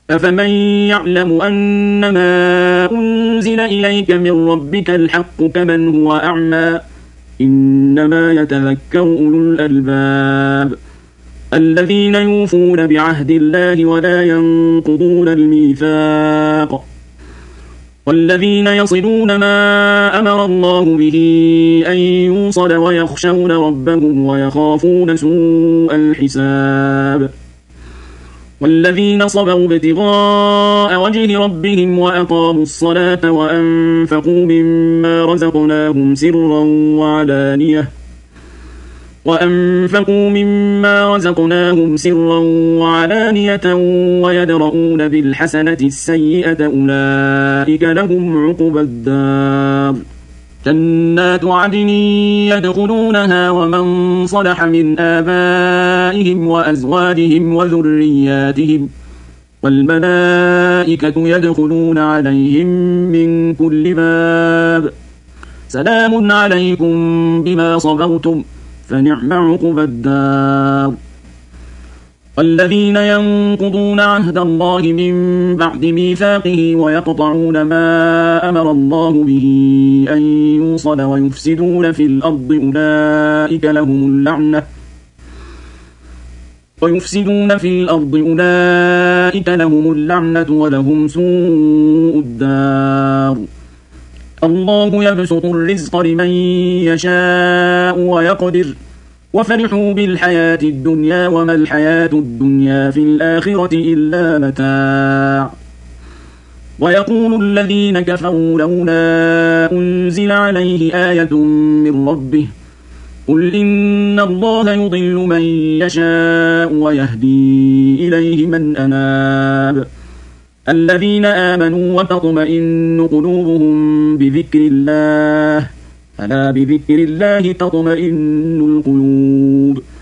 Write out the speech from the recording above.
أفمن يعلم أنما أنزل إليك من ربك الحق كمن هو أعمى إنما يتذكر أولو الألباب الذين يوفون بعهد الله ولا ينقضون الميثاق والذين يصلون ما أمر الله به أن يوصل ويخشون ربهم ويخافون سوء الحساب والذين صبروا ابتغاء وجه ربهم وأقاموا الصلاة وأنفقوا مما رزقناهم سرا وعلانية ويدرؤون بالحسنة السيئة أولئك لهم عقبى الدار جنات عدن يدخلونها ومن صلح من آبائهم وأزواجهم وذرياتهم والملائكة يدخلون عليهم من كل باب سلام عليكم بما صبرتم فنعم عقبى الدار والذين ينقضون عهد الله من بعد ميثاقه ويقطعون ما أمر الله به أن يوصل ويفسدون في الأرض أولئك لهم اللعنة ولهم سوء الدار الله يبسط الرزق لمن يشاء ويقدر وفرحوا بالحياة الدنيا وما الحياة الدنيا في الآخرة إلا متاع ويقول الذين كفروا لولا أنزل عليه آية من ربه قل إن الله يضل من يشاء ويهدي إليه من أناب الذين آمنوا وتطمئن قلوبهم بذكر الله ألا بذكر الله تطمئن القلوب